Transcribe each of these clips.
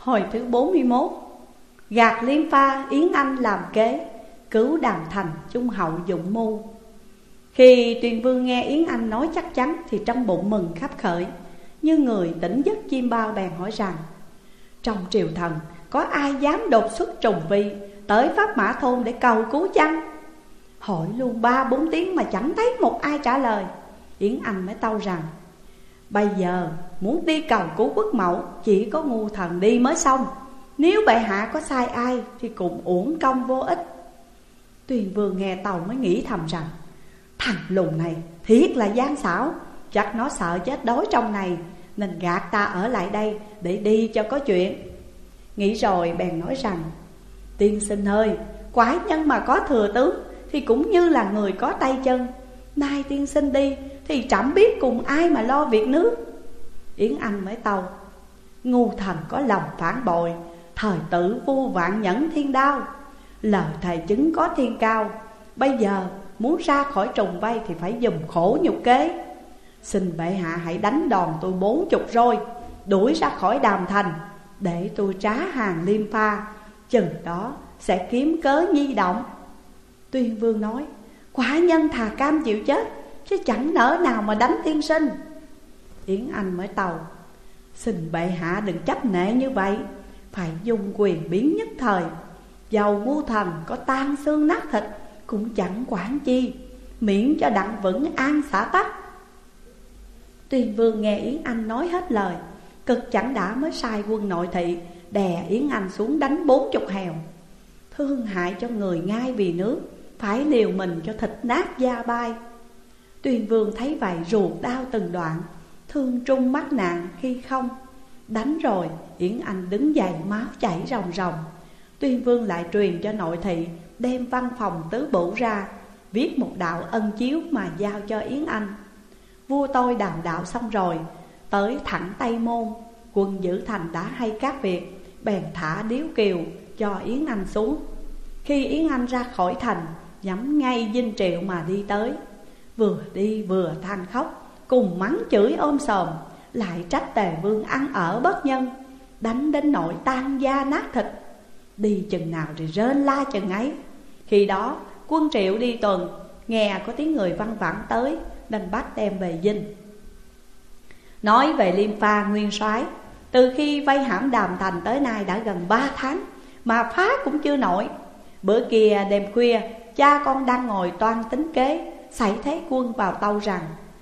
Hồi thứ 41. Gạt Liêm Pha, Yến Anh làm kế, cứu Đàm Thành, Trung Hậu dụng mưu. Khi Tuyền Vương nghe Yến Anh nói chắc chắn thì trong bụng mừng khắp khởi, như người tỉnh giấc chim bao, bèn hỏi rằng: trong triều thần có ai dám đột xuất trùng vi tới Pháp Mã Thôn để cầu cứu chăng? Hỏi luôn 3-4 tiếng mà chẳng thấy một ai trả lời. Yến Anh mới tâu rằng: bây giờ muốn đi cầu cứu quốc mẫu, chỉ có ngu thần đi mới xong. Nếu bệ hạ có sai ai thì cũng uổng công vô ích. Tuyền Vương nghe tàu mới nghĩ thầm rằng: thằng lùn này thiệt là gian xảo, chắc nó sợ chết đói trong này, nên gạt ta ở lại đây để đi cho có chuyện. Nghĩ rồi bèn nói rằng: tiên sinh ơi, quái nhân mà có thừa tướng thì cũng như là người có tay chân. Nay tiên sinh đi thì chẳng biết cùng ai mà lo việc nước. Yến Anh mới tâu: ngu thần có lòng phản bội, thời tử vua vạn nhẫn thiên đao. Lời thầy chứng có thiên cao, bây giờ muốn ra khỏi trùng vây thì phải dùng khổ nhục kế. Xin bệ hạ hãy đánh đòn tôi 40 roi, đuổi ra khỏi Đàm Thành, để tôi trá hàng Liêm Pha, chừng đó sẽ kiếm cớ nhi động. Tuyên Vương nói: quả nhân thà cam chịu chết, chứ chẳng nỡ nào mà đánh tiên sinh. Yến Anh mới tâu: xin bệ hạ đừng chấp nệ như vậy, phải dùng quyền biến nhất thời. Dầu ngu thần có tan xương nát thịt cũng chẳng quản chi, miễn cho đặng vững an xã tắc. Tuyên Vương nghe Yến Anh nói hết lời, cực chẳng đã mới sai quân nội thị đè Yến Anh xuống đánh 40 hèo. Thương hại cho người ngai vì nước, phải liều mình cho thịt nát da bay. Tuyên Vương thấy vậy ruột đau từng đoạn, thương trung mắc nạn khi không. Đánh rồi Yến Anh đứng dậy máu chảy ròng ròng. Tuyên Vương lại truyền cho nội thị đem văn phòng tứ bửu ra, viết một đạo ân chiếu mà giao cho Yến Anh. Vua tôi đàm đạo xong rồi, tới thẳng Tây Môn, quân giữ thành đã hay các việc, bèn thả điếu kiều cho Yến Anh xuống. Khi Yến Anh ra khỏi thành, nhắm ngay Dinh Triệu mà đi tới. Vừa đi vừa than khóc, cùng mắng chửi ôm sòm, lại trách Tề Vương ăn ở bất nhân, đánh đến nỗi tan da nát thịt. Đi chừng nào thì rên la chừng ấy. Khi đó quân Triệu đi tuần, nghe có tiếng người văng vẳng tới, nên bắt đem về Dinh. Nói về Liêm Pha nguyên soái, từ khi vây hãm Đàm Thành tới nay đã gần 3 tháng, mà phá cũng chưa nổi. Bữa kia đêm khuya, cha con đang ngồi toan tính kế, xảy thấy quân vào tâu rằng: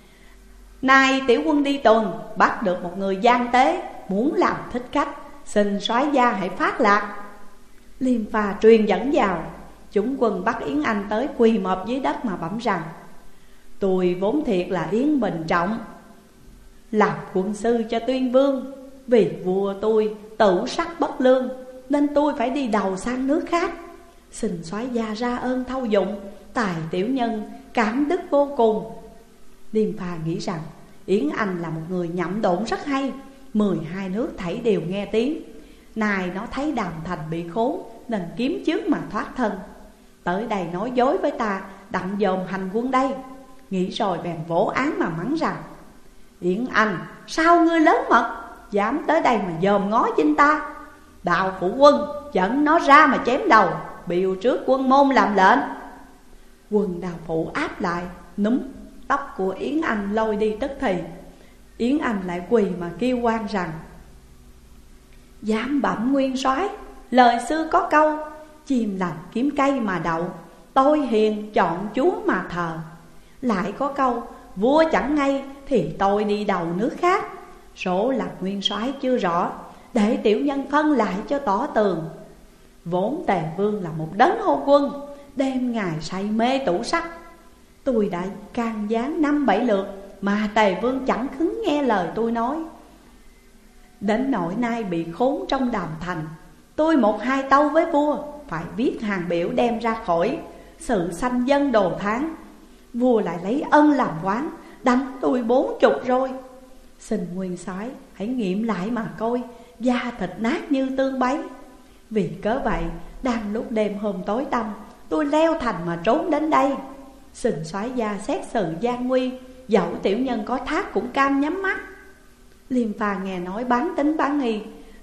nay tiểu quân đi tuần, bắt được một người gian tế, muốn làm thích khách, xin soái gia hãy phát lạc. Liêm Pha truyền dẫn vào, chúng quân bắt Yến Anh tới quỳ mọp dưới đất mà bẩm rằng: tôi vốn thiệt là Yến Bình Trọng, làm quân sư cho Tuyên Vương. Vì vua tôi tử sắc bất lương, nên tôi phải đi đầu sang nước khác. Xin soái gia ra ơn thâu dụng, tài tiểu nhân cảm đức vô cùng. Liêm Pha nghĩ rằng Yến Anh là một người nhậm độn rất hay, 12 nước thảy đều nghe tiếng. Này nó thấy Đàm Thành bị khốn, nên kiếm trước mà thoát thân. Tới đây nói dối với ta, đặng dòm hành quân đây. Nghĩ rồi bèn vỗ án mà mắng rằng: Yến Anh, sao ngươi lớn mật, dám tới đây mà dòm ngó chinh ta? Đạo phụ quân dẫn nó ra mà chém đầu, biểu trước quân môn làm lệnh. Quân Đào Phụ áp lại, núm tóc của Yến Anh lôi đi tức thì. Yến Anh lại quỳ mà kêu oan rằng: dám bẩm nguyên soái, lời xưa có câu, chim lành kiếm cây mà đậu, tôi hiền chọn chúa mà thờ. Lại có câu, vua chẳng ngay thì tôi đi đầu nước khác. Số là nguyên soái chưa rõ, để tiểu nhân phân lại cho tỏ tường. Vốn Tề Vương là một đấng hôn quân, đêm ngày say mê tủ sắt. Tôi đã can gián 5-7 lượt, mà Tề Vương chẳng khứng nghe lời tôi nói. Đến nỗi nay bị khốn trong Đàm Thành, tôi 1-2 tâu với vua, phải viết hàng biểu đem ra khỏi, sự sanh dân đồ tháng. Vua lại lấy ân làm quán, đánh tôi 40 roi. Xin nguyên soái hãy nghiệm lại mà coi, da thịt nát như tương bấy. Vì cớ vậy, đang lúc đêm hôm tối tăm, tôi leo thành mà trốn đến đây. Xin soái gia xét xử gian nguy, dẫu tiểu nhân có thác cũng cam nhắm mắt. Liêm Pha nghe nói bán tính bán nghi,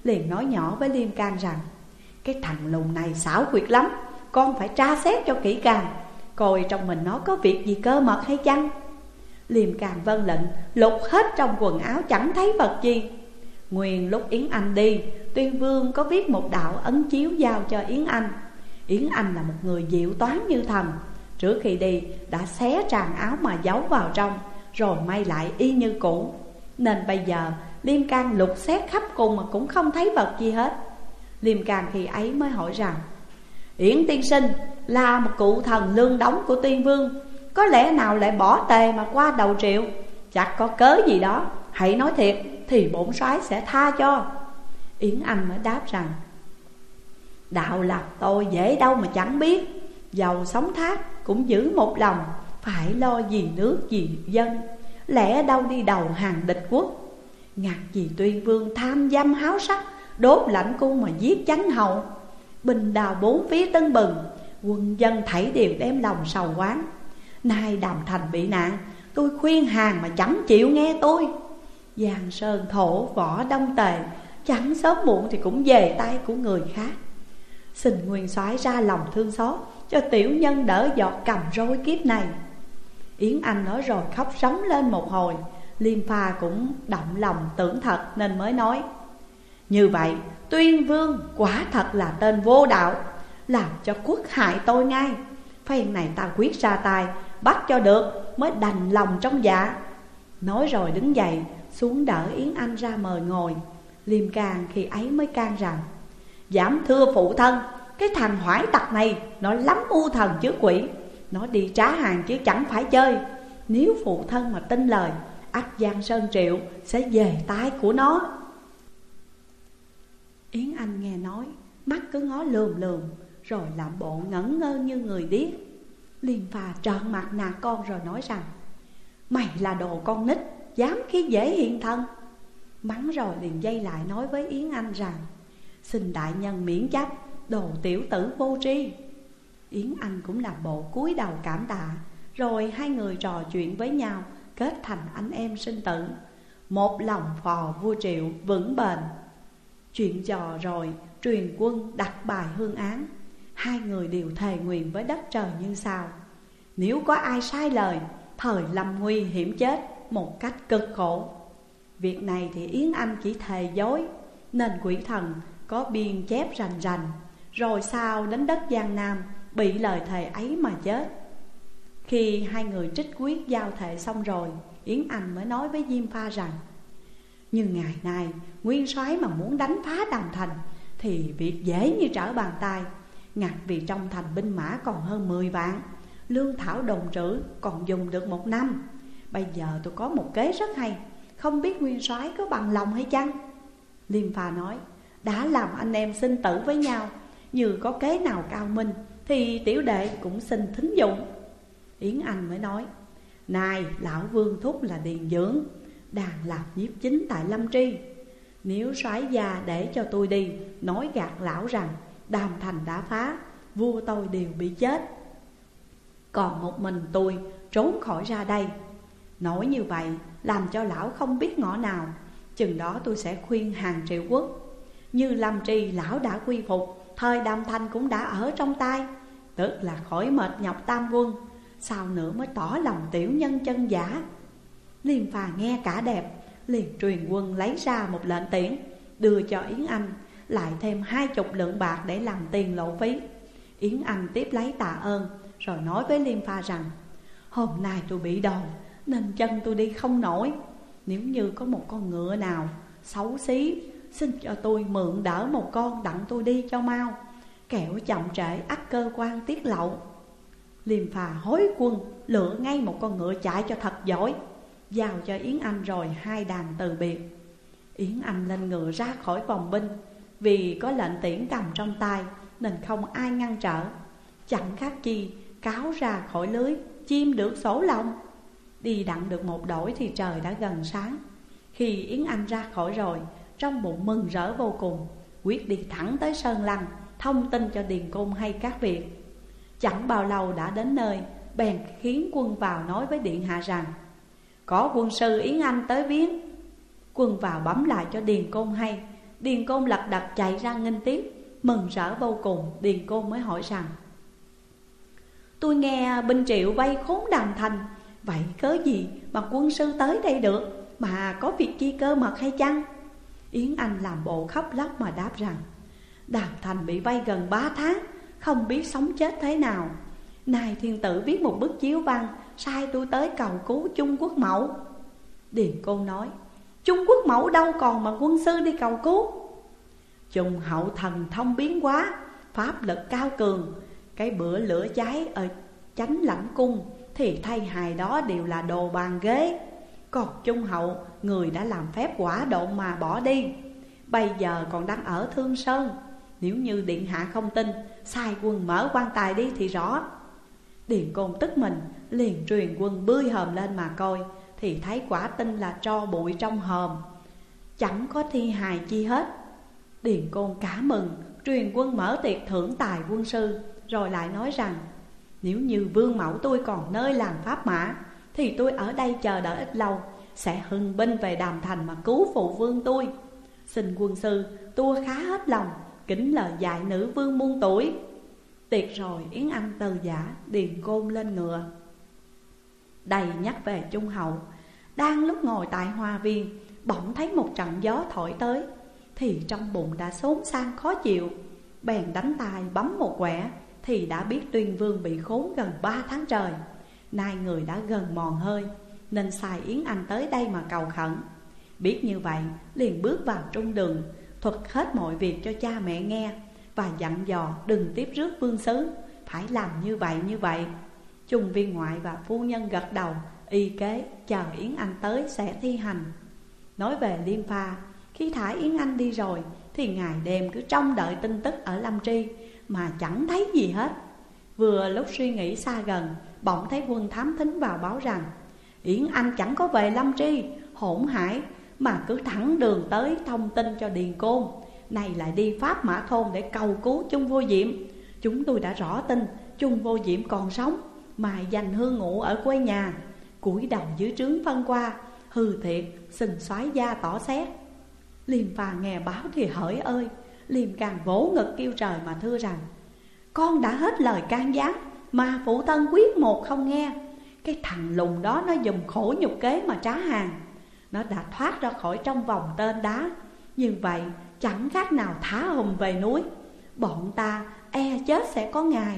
liền nói nhỏ với Liêm Can rằng: cái thằng lùn này xảo quyệt lắm, con phải tra xét cho kỹ càng, coi trong mình nó có việc gì cơ mật hay chăng. Liêm Can vâng lệnh, lục hết trong quần áo chẳng thấy vật gì. Nguyên lúc Yến Anh đi, Tuyên Vương có viết một đạo ấn chiếu giao cho Yến Anh. Yến Anh là một người diệu toán như thần, trước khi đi đã xé tràn áo mà giấu vào trong, rồi may lại y như cũ. Nên bây giờ Liêm Can lục xét khắp cùng mà cũng không thấy vật gì hết. Liêm Can khi ấy mới hỏi rằng: Yến tiên sinh là một cụ thần lương đống của Tuyên Vương, có lẽ nào lại bỏ tề mà qua đầu triệu? Chắc có cớ gì đó, hãy nói thiệt thì bổn soái sẽ tha cho. Yến Anh mới đáp rằng: đạo lạc tôi dễ đâu mà chẳng biết, giàu sống thác cũng giữ một lòng, phải lo gì nước gì dân, lẽ đâu đi đầu hàng địch quốc. Ngặt gì Tuyên Vương tham dâm háo sắc, đốt lãnh cung mà giết chánh hậu. Binh đào bốn phía tưng bừng, quân dân thảy đều đem lòng sầu oán. Nay Đàm Thành bị nạn, tôi khuyên hàng mà chẳng chịu nghe tôi. Giang sơn thổ võ đông tề, chẳng sớm muộn thì cũng về tay của người khác. Xin nguyên soái ra lòng thương xót, cho tiểu nhân đỡ giọt cầm rối kiếp này. Yến Anh nói rồi khóc rống lên một hồi. Liêm Pha cũng động lòng tưởng thật nên mới nói: như vậy Tuyên Vương quả thật là tên vô đạo, làm cho quốc hại tôi ngay. Phen này ta quyết ra tay, bắt cho được mới đành lòng trong dạ. Nói rồi đứng dậy xuống đỡ Yến Anh ra mời ngồi. Liêm Can khi ấy mới can rằng: dám thưa phụ thân, cái thằng hoãi tặc này nó lắm mưu thần trước quỷ, nó đi trá hàng chứ chẳng phải chơi. Nếu phụ thân mà tin lời, ắt Giang Sơn Triệu sẽ về tay của nó. Yến Anh nghe nói, mắt cứ ngó lườm lườm, rồi làm bộ ngẩn ngơ như người điếc. Liêm Pha trợn mặt nạt con rồi nói rằng: mày là đồ con nít, dám khi dễ hiện thân. Mắng rồi liền dây lại nói với Yến Anh rằng: xin đại nhân miễn chấp, đồ tiểu tử vô tri. Yến Anh cũng làm bộ cúi đầu cảm tạ. Rồi hai người trò chuyện với nhau, kết thành anh em sinh tử, một lòng phò vua Triệu vững bền. Chuyện trò rồi truyền quân đặt bài hương án. Hai người đều thề nguyện với đất trời như sau: nếu có ai sai lời, thời lâm nguy hiểm chết một cách cực khổ. Việc này thì Yến Anh chỉ thề dối, nên quỷ thần có biên chép rành rành. Rồi sau đến đất Giang Nam, bị lời thề ấy mà chết. Khi hai người trích quyết giao thệ xong rồi, Yến Anh mới nói với Diêm Pha rằng: như ngày nay nguyên soái mà muốn đánh phá Đàm Thành thì việc dễ như trở bàn tay. Ngặt vì trong thành binh mã còn hơn 10 vạn, lương thảo đồn trữ còn dùng được 1 năm. Bây giờ tôi có một kế rất hay, không biết nguyên soái có bằng lòng hay chăng? Liêm Pha nói: đã làm anh em sinh tử với nhau, như có kế nào cao minh thì tiểu đệ cũng xin thính dụng. Yến Anh mới nói: này lão Vương thúc là Điền Dưỡng, đang làm nhiếp chính tại Lâm Tri. Nếu soái gia để cho tôi đi, nói gạt lão rằng Đàm Thành đã phá, vua tôi đều bị chết, còn một mình tôi trốn khỏi ra đây. Nói như vậy làm cho lão không biết ngõ nào. Chừng đó tôi sẽ khuyên hàng Triệu quốc. Như Lâm Tri lão đã quy phục, thời Đàm Thành cũng đã ở trong tay, tức là khỏi mệt nhọc tam quân, sao nữa mới tỏ lòng tiểu nhân chân giả. Liêm Pha nghe cả đẹp, liền truyền quân lấy ra một lệnh tiễn, đưa cho Yến Anh, lại thêm 20 lượng bạc để làm tiền lộ phí. Yến Anh tiếp lấy tạ ơn, rồi nói với Liêm Pha rằng: hôm nay tôi bị đòn nên chân tôi đi không nổi. Nếu như có một con ngựa nào xấu xí, xin cho tôi mượn đỡ một con đặng tôi đi cho mau, kẻo chậm trễ ắt cơ quan tiết lộ. Liêm Pha hối quân lựa ngay một con ngựa chạy cho thật giỏi, giao cho Yến Anh rồi hai đàn từ biệt. Yến Anh lên ngựa ra khỏi vòng binh, vì có lệnh tiễn cầm trong tay nên không ai ngăn trở. Chẳng khác chi cáo ra khỏi lưới, chim được sổ lồng. Đi đặng được một đổi thì trời đã gần sáng. Khi Yến Anh ra khỏi rồi, trong bụng mừng rỡ vô cùng, quyết đi thẳng tới Sơn Lăng, thông tin cho Điền Cung hay các việc. Chẳng bao lâu đã đến nơi, bèn khiến quân vào nói với điện hạ rằng: có quân sư Yến Anh tới viếng. Quân vào bấm lại cho Điền Cung hay, Điền Côn lật đật chạy ra nghênh tiếp, mừng rỡ vô cùng. Điền Côn mới hỏi rằng: tôi nghe binh Triệu vây khốn Đàm Thành, vậy cớ gì mà quân sư tới đây được, mà có việc chi cơ mật hay chăng? Yến Anh làm bộ khóc lóc mà đáp rằng: Đàm Thành bị vây gần 3 tháng, không biết sống chết thế nào. Nay thiên tử viết một bức chiếu văn, sai tôi tới cầu cứu Chung Quốc Mẫu. Điền Côn nói: Chung Quốc Mẫu đâu còn mà quân sư đi cầu cứu? Trung hậu thần thông biến hóa, pháp lực cao cường. Cái bữa lửa cháy ở Chánh Lãnh Cung thì thay hài đó đều là đồ bàn ghế. Còn Trung hậu người đã làm phép quả độn mà bỏ đi, bây giờ còn đang ở Thương Sơn. Nếu như điện hạ không tin, sai quân mở quan tài đi thì rõ. Điền Côn tức mình, liền truyền quân bươi hòm lên mà coi, thì thấy quả tinh là tro bụi trong hòm, chẳng có thi hài chi hết. Điền Côn cả mừng, truyền quân mở tiệc thưởng tài quân sư, rồi lại nói rằng: nếu như vương mẫu tôi còn nơi làm pháp mã, thì tôi ở đây chờ đợi ít lâu, sẽ hưng binh về Đàm Thành mà cứu phụ vương tôi. Xin quân sư tua khá hết lòng, kính lời dạy nữ vương muôn tuổi. Tiệc rồi Yến Anh từ giả, Điền Côn lên ngựa. Đầy nhắc về Trung hậu. Đang lúc ngồi tại hoa viên, bỗng thấy một trận gió thổi tới, thì trong bụng đã xốn sang khó chịu. Bèn đánh tay bấm một quẻ, thì đã biết Tuyên Vương bị khốn gần 3 tháng trời. Nay người đã gần mòn hơi, nên sai Yến Anh tới đây mà cầu khẩn. Biết như vậy, liền bước vào trung đường, thuật hết mọi việc cho cha mẹ nghe, và dặn dò đừng tiếp rước vương xứ, phải làm như vậy. Trung viên ngoại và phu nhân gật đầu, y kế chờ Yến Anh tới sẽ thi hành. Nói về Liêm Pha, khi thả Yến Anh đi rồi, thì ngày đêm cứ trông đợi tin tức ở Lâm Tri, mà chẳng thấy gì hết. Vừa lúc suy nghĩ xa gần, bỗng thấy quân thám thính vào báo rằng: Yến Anh chẳng có về Lâm Tri, hỗn hải, mà cứ thẳng đường tới thông tin cho Điền Côn. Này lại đi Pháp Mã Thôn để cầu cứu Chung Vô Diệm. Chúng tôi đã rõ tin Chung Vô Diệm còn sống, mài dành hương ngụ ở quê nhà. Cúi đầu dưới trướng phân qua, hư thiệt sình xoái da tỏ xét. Liêm Pha nghe báo thì hỡi ơi, liêm càng vỗ ngực kêu trời mà thưa rằng: con đã hết lời can gián, mà phụ thân quyết một không nghe. Cái thằng lùn đó nó dùng khổ nhục kế mà trá hàng. Nó đã thoát ra khỏi trong vòng tên đá, như vậy chẳng khác nào thả hùng về núi. Bọn ta e chết sẽ có ngày.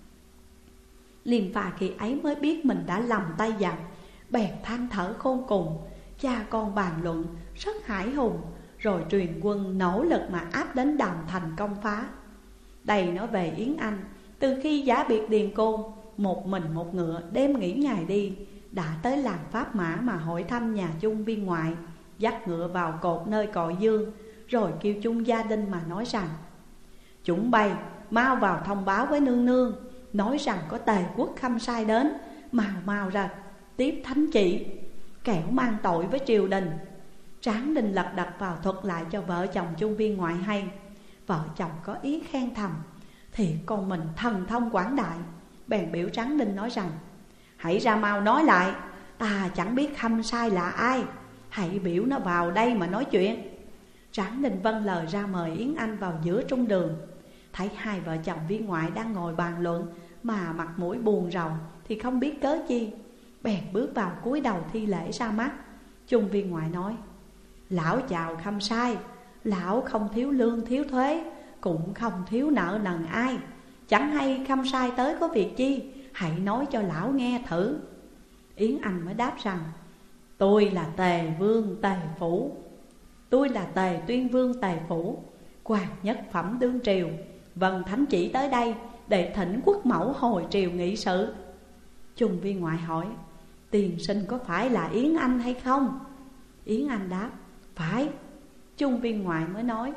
Liêm Pha khi ấy mới biết mình đã lầm tay dặn, bèn than thở khôn cùng. Cha con bàn luận rất hãi hùng, rồi truyền quân nỗ lực mà áp đến Đàm Thành công phá. Đây nói về Yến Anh, từ khi giả biệt Điền Côn, một mình một ngựa đêm nghỉ ngày đi, đã tới làng Pháp Mã mà hỏi thăm nhà Chung viên ngoại, dắt ngựa vào cột nơi cội dương, rồi kêu Chung gia đình mà nói rằng: chúng bay mau vào thông báo với nương nương, nói rằng có Tề quốc Khâm Sai đến, mau ra tiếp thánh chỉ, kẻo mang tội với triều đình. Tráng Đình lật đật vào thuật lại cho vợ chồng Chung viên ngoại hay. Vợ chồng có ý khen thầm: thì con mình thần thông quảng đại. Bèn biểu Tráng Đình nói rằng: hãy ra mau nói lại, ta chẳng biết Khâm Sai là ai, hãy biểu nó vào đây mà nói chuyện. Tráng Đình vâng lời ra mời Yến Anh vào giữa trung đường. Thấy hai vợ chồng viên ngoại đang ngồi bàn luận, mà mặt mũi buồn rầu thì không biết cớ chi, bèn bước vào cúi đầu thi lễ ra mắt. Chung viên ngoại nói: lão chào Khâm Sai, lão không thiếu lương thiếu thuế, cũng không thiếu nợ nần ai. Chẳng hay Khâm Sai tới có việc chi, hãy nói cho lão nghe thử. Yến Anh mới đáp rằng: tôi là Tề Vương Tề Phủ, tôi là Tề Tuyên Vương Tề Phủ, quan nhất phẩm đương triều, vâng thánh chỉ tới đây để thỉnh quốc mẫu hồi triều nghị sự. Chung viên ngoại hỏi: tiền sinh có phải là Yến Anh hay không? Yến Anh đáp: phải. Chung viên ngoại mới nói: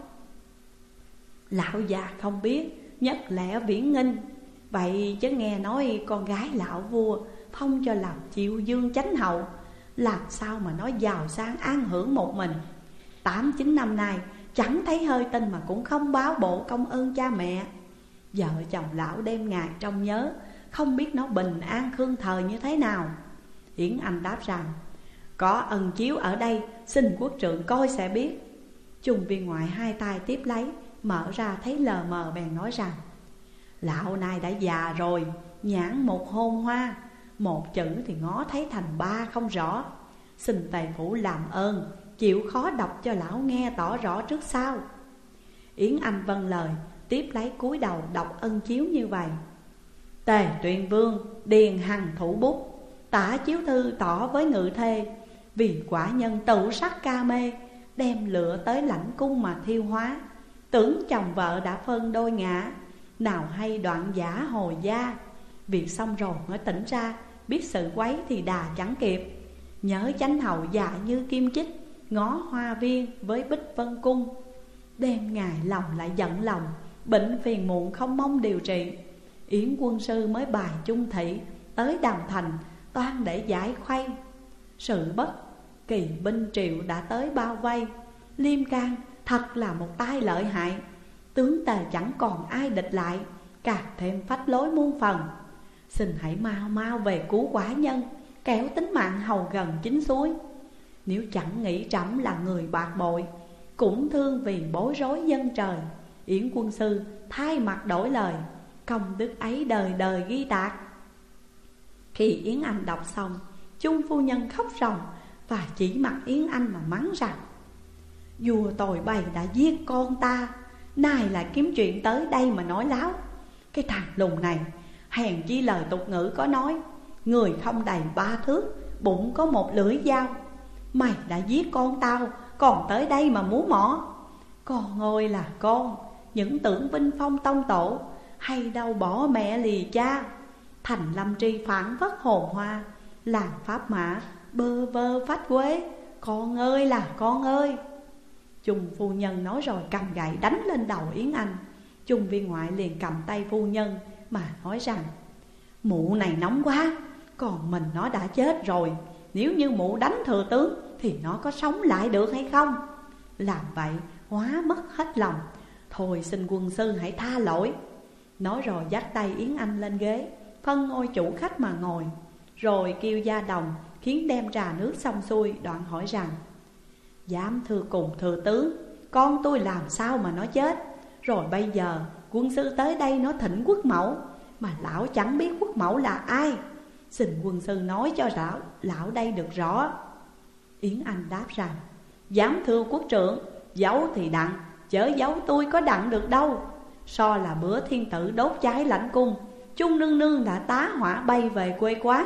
lão già không biết, nhất lẽ viễn nghinh. Vậy chứ nghe nói con gái lão vua phong cho làm Chiêu Dương Chánh Hậu, làm sao mà nói giàu sang an hưởng một mình. 8-9 năm nay chẳng thấy hơi tin mà cũng không báo bộ công ơn cha mẹ. Vợ chồng lão đêm ngày trông nhớ, không biết nó bình an khương thời như thế nào. Yến Anh đáp rằng: có ân chiếu ở đây, xin quốc trượng coi sẽ biết. Trung viên ngoại hai tay tiếp lấy, mở ra thấy lờ mờ bèn nói rằng: Lão này đã già rồi, nhãn một hôn hoa, một chữ thì ngó thấy thành ba không rõ. Xin Tề Phủ làm ơn chịu khó đọc cho lão nghe tỏ rõ trước sau. Yến Anh vâng lời, tiếp lấy cúi đầu đọc ân chiếu như vậy: Tề Tuyền Vương điền hằng thủ bút, tả chiếu thư tỏ với ngự thê, vì quả nhân tự sắc ca mê, đem lửa tới lãnh cung mà thiêu hóa. Tưởng chồng vợ đã phân đôi ngã, nào hay đoạn giả hồi gia. Việc xong rồi mới tỉnh ra, biết sự quấy thì đà chẳng kịp. Nhớ chánh hầu già như kim chích, ngó hoa viên với Bích Vân Cung. Đêm ngày lòng lại giận lòng, bệnh phiền muộn không mong điều trị. Yến quân sư mới bài chung thị, tới Đàm Thành toan để giải khuây. Sự bất kỳ binh triệu đã tới bao vây, Liêm Can thật là một tai lợi hại. Tướng Tề chẳng còn ai địch lại, càng thêm phách lối muôn phần. Xin hãy mau mau về cứu quả nhân, kẻo tính mạng hầu gần chín suối. Nếu chẳng nghĩ trẫm là người bạc bội, cũng thương vì bối rối dân trời. Yến quân sư thay mặt đổi lời, công đức ấy đời đời ghi tạc. Khi Yến Anh đọc xong, Trung phu nhân khóc ròng và chỉ mặt Yến Anh mà mắng rằng: Vua tồi bày đã giết con ta, nay lại kiếm chuyện tới đây mà nói láo. Cái thằng lùn này, hèn chi lời tục ngữ có nói: người không đầy 3 thước, bụng có 1 lưỡi dao. Mày đã giết con tao, còn tới đây mà múa mỏ. Con ơi là con, những tưởng vinh phong tông tổ, hay đâu bỏ mẹ lìa cha. Thành lâm tri phản vất hồn hoa, làm pháp mã bơ vơ phách quế. Con ơi là con ơi. Trung phu nhân nói rồi cầm gậy đánh lên đầu Yến Anh. Trung viên ngoại liền cầm tay phu nhân mà nói rằng: Mụ này nóng quá, còn mình nó đã chết rồi. Nếu như mụ đánh thừa tướng thì nó có sống lại được hay không? Làm vậy hóa mất hết lòng. Thôi xin quân sư hãy tha lỗi. Nói rồi dắt tay Yến Anh lên ghế, phân ngôi chủ khách mà ngồi. Rồi kêu gia đồng khiến đem trà nước xong xuôi, đoạn hỏi rằng: Dám thưa cùng thừa tướng, con tôi làm sao mà nó chết? Rồi bây giờ quân sư tới đây nó thỉnh quốc mẫu, mà lão chẳng biết quốc mẫu là ai. Xin quân sư nói cho lão đây được rõ. Yến Anh đáp rằng: Dám thưa quốc trượng, giấu thì đặng, chớ giấu tôi có đặng được đâu. So là bữa thiên tử đốt cháy lãnh cung, Trung nương nương đã tá hỏa bay về quê quá.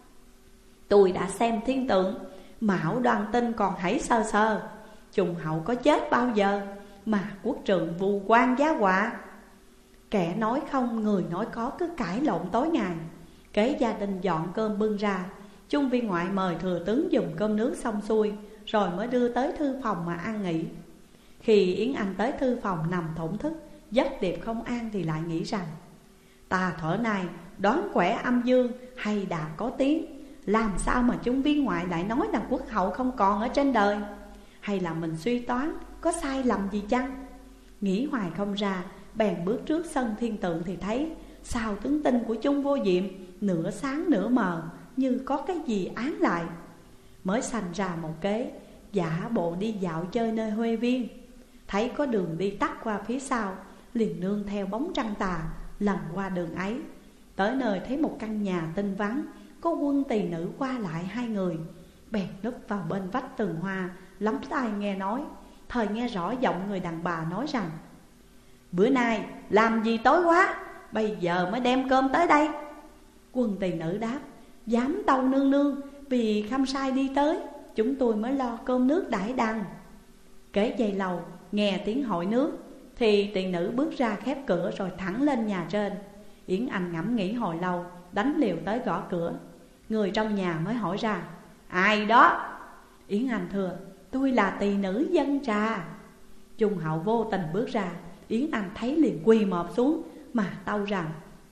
Tôi đã xem thiên tượng, Mão Đoan Tinh còn hãy sơ sơ. Trùng hậu có chết bao giờ mà quốc trượng vu quan giá họa. Kẻ nói không, người nói có, cứ cãi lộn tối ngày. Kế gia đình dọn cơm bưng ra. Trung viên ngoại mời thừa tướng dùng cơm nước xong xuôi, rồi mới đưa tới thư phòng mà ăn nghỉ. Khi Yến Anh tới thư phòng nằm thổn thức, giấc điệp không an thì lại nghĩ rằng: Ta thuở này đoán quẻ âm dương hay đã có tiếng, làm sao mà Trung viên ngoại lại nói là quốc hậu không còn ở trên đời? Hay là mình suy toán có sai lầm gì chăng? Nghĩ hoài không ra, bèn bước trước sân thiên tượng thì thấy sao tướng tinh của Trung vô diệm nửa sáng nửa mờ, như có cái gì án lại. Mới sanh ra một kế, giả bộ đi dạo chơi nơi Huê Viên. Thấy có đường đi tắt qua phía sau, liền nương theo bóng trăng tà lần qua đường ấy. Tới nơi thấy một căn nhà tinh vắng, có quân tỳ nữ qua lại 2 người. Bèn núp vào bên vách tường hoa, lắm tai nghe nói. Thời nghe rõ giọng người đàn bà nói rằng: Bữa nay làm gì tối quá, bây giờ mới đem cơm tới đây? Quân tỳ nữ đáp: Dám tâu nương nương, vì khâm sai đi tới, chúng tôi mới lo cơm nước đãi đằng. Kế giây lầu nghe tiếng hỏi nước, thì tỳ nữ bước ra khép cửa rồi thẳng lên nhà trên. Yến Anh ngẫm nghĩ hồi lâu, đánh liều tới gõ cửa. Người trong nhà mới hỏi ra: Ai đó? Yến Anh thưa: Tôi là tỳ nữ dân trà. Trung hậu vô tình bước ra. Yến Anh thấy liền quỳ mọp xuống mà tâu rằng: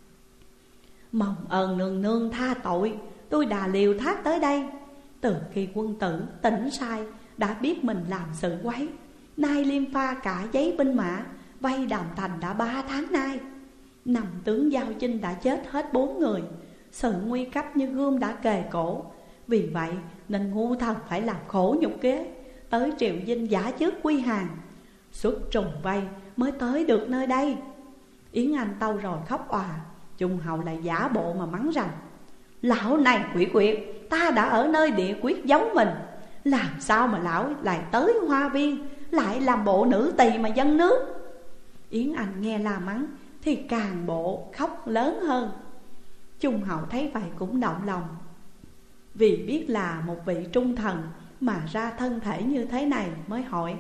Mong ơn nương nương tha tội, tôi đã liều thác tới đây. Từ khi quân tử tỉnh sai, đã biết mình làm sự quấy. Nay liêm pha cả giấy binh mã, vây Đàm Thành đã 3 tháng nay. 5 tướng giao chinh đã chết hết 4 người. Sự nguy cấp như gươm đã kề cổ. Vì vậy nên ngu thần phải làm khổ nhục kế, tới triều dinh giả trước quy hàng. xuất trùng vây mới tới được nơi đây. Yến Anh tâu rồi khóc òa. Trung Hậu lại giả bộ mà mắng rằng: Lão này quỷ quyệt, ta đã ở nơi địa quyết giấu mình, làm sao mà lão lại tới hoa viên, lại làm bộ nữ tỳ mà dâng nước. Yến Anh nghe la mắng thì càng bộ khóc lớn hơn. Trung Hậu thấy vậy cũng động lòng, vì biết là một vị trung thần mà ra thân thể như thế này, mới hỏi: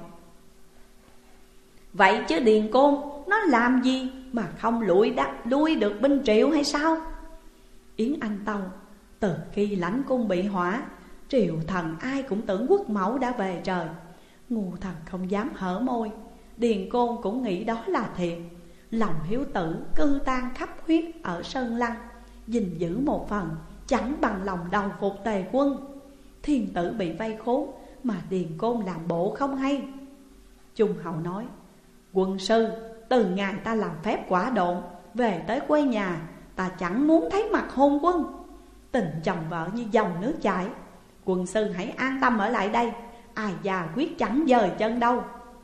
Vậy chứ Điền Côn nó làm gì mà không lui được binh Triệu hay sao? Yến Anh tâu: Từ khi lãnh cung bị hỏa, Triệu thần ai cũng tưởng quốc mẫu đã về trời. Ngu thần không dám hở môi. Điền Côn cũng nghĩ đó là thiệt. Lòng hiếu tử cư tan khắp huyết ở Sơn Lăng, gìn giữ một phần chẳng bằng lòng đầu phục Tề quân. Thiên tử bị vây khốn mà Điền Côn làm bộ không hay. Trung Hậu nói: Quân sư, từ ngày ta làm phép quả độn về tới quê nhà, ta chẳng muốn thấy mặt hôn quân. Tình chồng vợ như dòng nước chảy, quân sư hãy an tâm ở lại đây, ai già quyết chẳng dời chân đâu.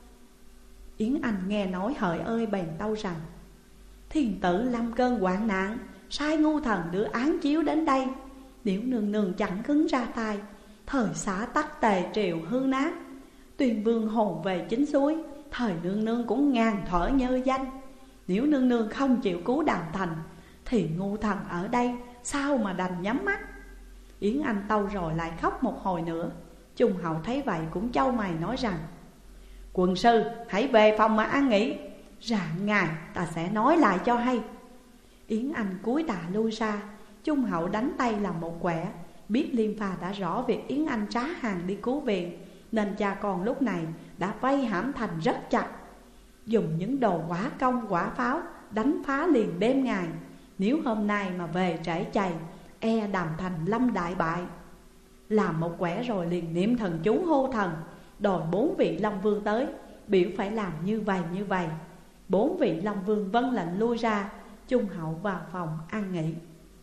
Yến Anh nghe nói hỡi ơi, bèn tâu rằng: Thiên tử lâm cơn hoạn nạn, sai ngu thần đưa án chiếu đến đây. Nếu nương nương chẳng cứng ra tay, thời xã tắc Tề Triều hư nát. Tuyên vương hồn về chính suối, thời nương nương cũng ngàn thuở nhơ danh. Nếu nương nương không chịu cứu Đàm Thành, thì ngu thần ở đây sao mà đành nhắm mắt. Yến Anh tâu rồi lại khóc một hồi nữa. Trung Hậu thấy vậy cũng chau mày nói rằng: Quân sư hãy về phòng mà ăn nghỉ, rạng ngày ta sẽ nói lại cho hay. Yến Anh cúi tạ lui ra. Trung Hậu đánh tay làm một quẻ. Biết Liêm Pha đã rõ việc Yến Anh trá hàng đi cứu viện, nên cha con lúc này đã vây hãm thành rất chặt, dùng những đồ quả công quả pháo đánh phá liền đêm ngày. Nếu hôm nay mà về trễ chày, e Đàm Thành lâm đại bại. Làm một quẻ rồi liền niệm thần chú hô thần, đòi 4 vị Long Vương tới, biểu phải làm như vậy. 4 vị Long Vương vâng lệnh lui ra. Trung Hậu vào phòng ăn nghỉ.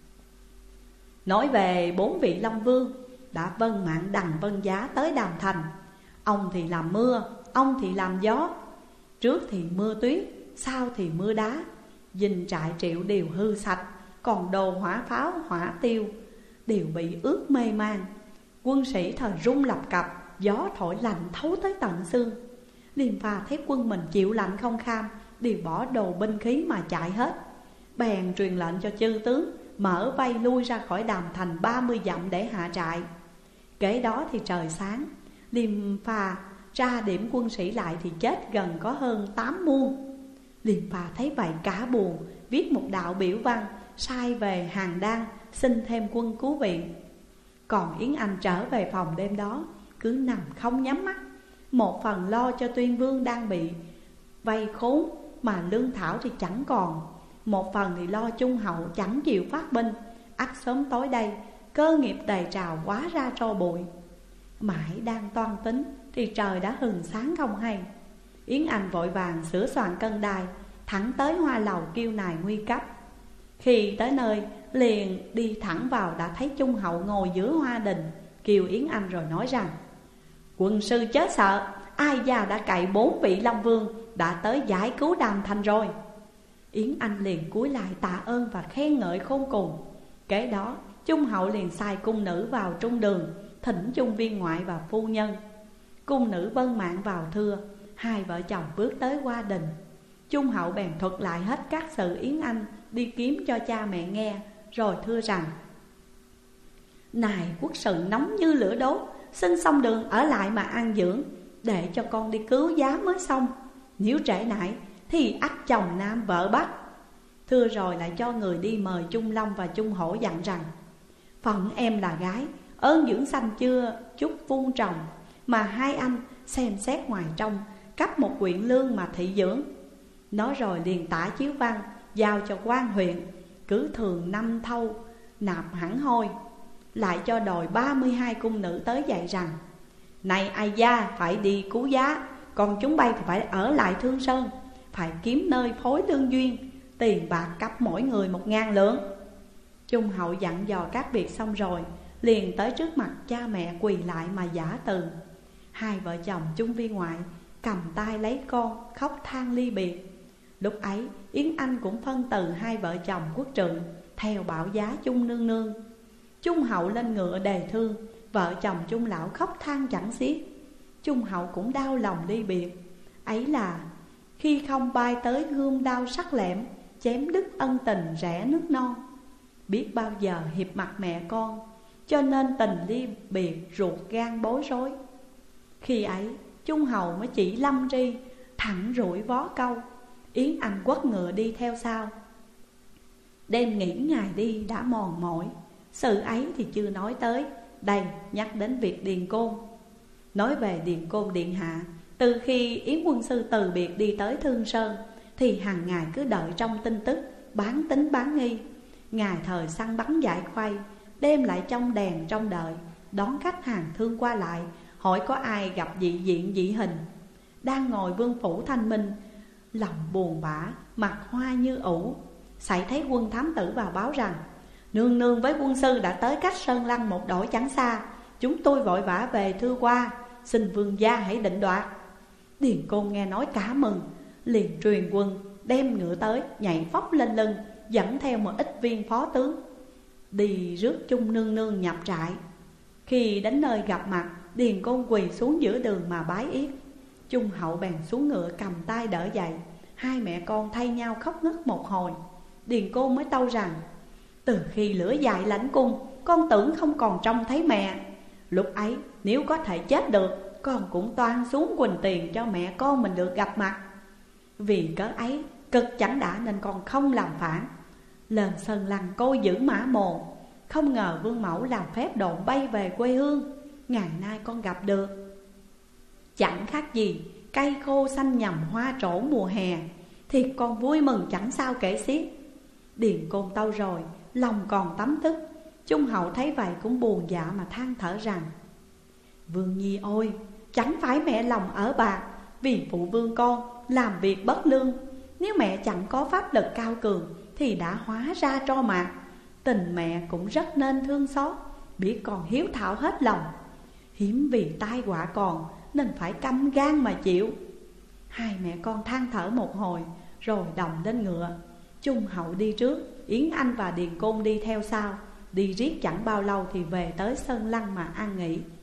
Nói về 4 vị Long Vương đã vâng mạng Đằng Vân Giá tới Đàm Thành. Ông thì làm mưa, ông thì làm gió. Trước thì mưa tuyết, sau thì mưa đá. Dinh trại Triệu đều hư sạch, còn đồ hỏa pháo, hỏa tiêu đều bị ướt mê man. Quân sĩ thời rung lập cập, gió thổi lạnh thấu tới tận xương. Liêm Pha thấy quân mình chịu lạnh không kham, đều bỏ đồ binh khí mà chạy hết. Bèn truyền lệnh cho chư tướng mở vây lui ra khỏi Đàm Thành 30 dặm để hạ trại. Kế đó thì trời sáng, Liêm Pha tra điểm quân sĩ lại thì chết gần có hơn 8 muôn. Liêm Pha thấy vậy cả buồn, viết một đạo biểu văn sai về Hàn Đan xin thêm quân cứu viện. Còn Yến Anh trở về phòng đêm đó, cứ nằm không nhắm mắt. Một phần lo cho Tuyên Vương đang bị vây khốn mà lương thảo thì chẳng còn, một phần thì lo Trung Hậu chẳng chịu phát binh, ắt sớm tối đây cơ nghiệp Tề Trào quá ra tro bụi. Mãi đang toan tính thì trời đã hừng sáng không hay. Yến Anh vội vàng sửa soạn cân đài, thẳng tới hoa lầu kêu nài nguy cấp. Khi tới nơi liền đi thẳng vào đã thấy Trung Hậu ngồi giữa hoa đình, kêu Yến Anh rồi nói rằng: Quân sư chớ sợ, ai già đã cậy 4 vị Long Vương đã tới giải cứu Đàm Thành rồi. Yến Anh liền cúi lại tạ ơn và khen ngợi khôn cùng. Kế đó Trung Hậu liền sai cung nữ vào trung đường, thỉnh chung viên ngoại và phu nhân. Cung nữ vâng mạng vào thưa. Hai vợ chồng bước tới hoa đình. Trung Hậu bèn thuật lại hết các sự Yến Anh đi kiếm cho cha mẹ nghe, rồi thưa rằng: Này quốc sự nóng như lửa đốt, xin xong đường ở lại mà an dưỡng, để cho con đi cứu giá mới xong. Nếu trễ nải thì ắt chồng nam vợ bắt. Thưa rồi lại cho người đi mời Trung Long và Trung Hổ, dặn rằng: Phận em là gái, ơn dưỡng sanh chưa chút vun trồng, mà hai anh xem xét ngoài trong, cấp một quyện lương mà thị dưỡng. Nói rồi liền tả chiếu văn giao cho quan huyện, cứ thường 5 thâu nạp hẳn hoi. Lại cho đòi 32 cung nữ tới dạy rằng: Này ai gia phải đi cứu giá, còn chúng bay thì phải ở lại Thương Sơn, phải kiếm nơi phối lương duyên, tiền bạc cấp mỗi người 1000 lượng. Trung Hậu dặn dò các việc xong rồi, liền tới trước mặt cha mẹ quỳ lại mà giả từ. Hai vợ chồng chung viên ngoại cầm tay lấy con, khóc than ly biệt. Lúc ấy Yến Anh cũng phân từ hai vợ chồng Quốc Trượng theo bảo giá Chung nương nương. Chung hậu lên ngựa đề thương, vợ chồng Chung lão khóc than chẳng xiết. Chung hậu cũng đau lòng ly biệt. Ấy là khi không bay tới gươm đao sắc lẹm, chém đứt ân tình rẽ nước non. Biết bao giờ hiệp mặt mẹ con, cho nên tình ly biệt ruột gan bối rối. Khi ấy Chung hậu mới chỉ Lâm Tri thẳng rủi vó câu. Yến Anh quất ngựa đi theo sau. Đêm nghỉ ngày đi đã mòn mỏi, sự ấy thì chưa nói tới. Đây nhắc đến việc Điền Côn. Nói về Điền Côn điện hạ, từ khi Yến quân sư từ biệt đi tới Thương Sơn thì hàng ngày cứ đợi trong tin tức, bán tính bán nghi. Ngày thời săn bắn giải khuây, đêm lại trong đèn trong đợi, đón khách hàng thương qua lại, hỏi có ai gặp dị diện dị hình. Đang ngồi vương phủ thanh minh, lòng buồn bã, mặt hoa như ủ, xảy thấy quân thám tử vào báo rằng nương nương với quân sư đã tới cách Sơn Lăng một đổi chẳng xa. Chúng tôi vội vã về thưa qua, xin vương gia hãy định đoạt. Điền Côn nghe nói cả mừng, liền truyền quân đem ngựa tới, nhảy phóc lên lưng, dẫn theo một ít viên phó tướng đi rước Chung nương nương nhập trại. Khi đến nơi gặp mặt, Điền Côn quỳ xuống giữa đường mà bái yết. Chung hậu bèn xuống ngựa cầm tay đỡ dậy. Hai mẹ con thay nhau khóc ngất một hồi. Điền Côn mới tâu rằng từ khi lửa dại lãnh cung, con tưởng không còn trông thấy mẹ. Lúc ấy nếu có thể chết được, con cũng toan xuống quỳnh tiền cho mẹ con mình được gặp mặt. Vì cớ ấy cực chẳng đã nên con không làm phản, lên Sơn Lăng coi giữ mã mồ. Không ngờ vương mẫu làm phép độn bay về quê hương, ngày nay con gặp được. Chẳng khác gì cây khô xanh nhầm hoa trổ mùa hè, thì con vui mừng chẳng sao kể xiết. Điền Côn tâu rồi, lòng còn tấm tức. Chung hậu thấy vậy cũng buồn dạ mà than thở rằng vương nhi ôi, chẳng phải mẹ lòng ở bạc vì phụ vương con làm việc bất lương. Nếu mẹ chẳng có pháp lực cao cường thì đã hóa ra tro mạc. Tình mẹ cũng rất nên thương xót, biết còn hiếu thảo hết lòng. Hiếm vì tai họa còn nên phải căm gan mà chịu. Hai mẹ con than thở một hồi rồi đồng lên ngựa. Chung hậu đi trước, Yến Anh và Điền Côn đi theo sau. Đi riết chẳng bao lâu thì về tới Sơn Lăng mà an nghỉ.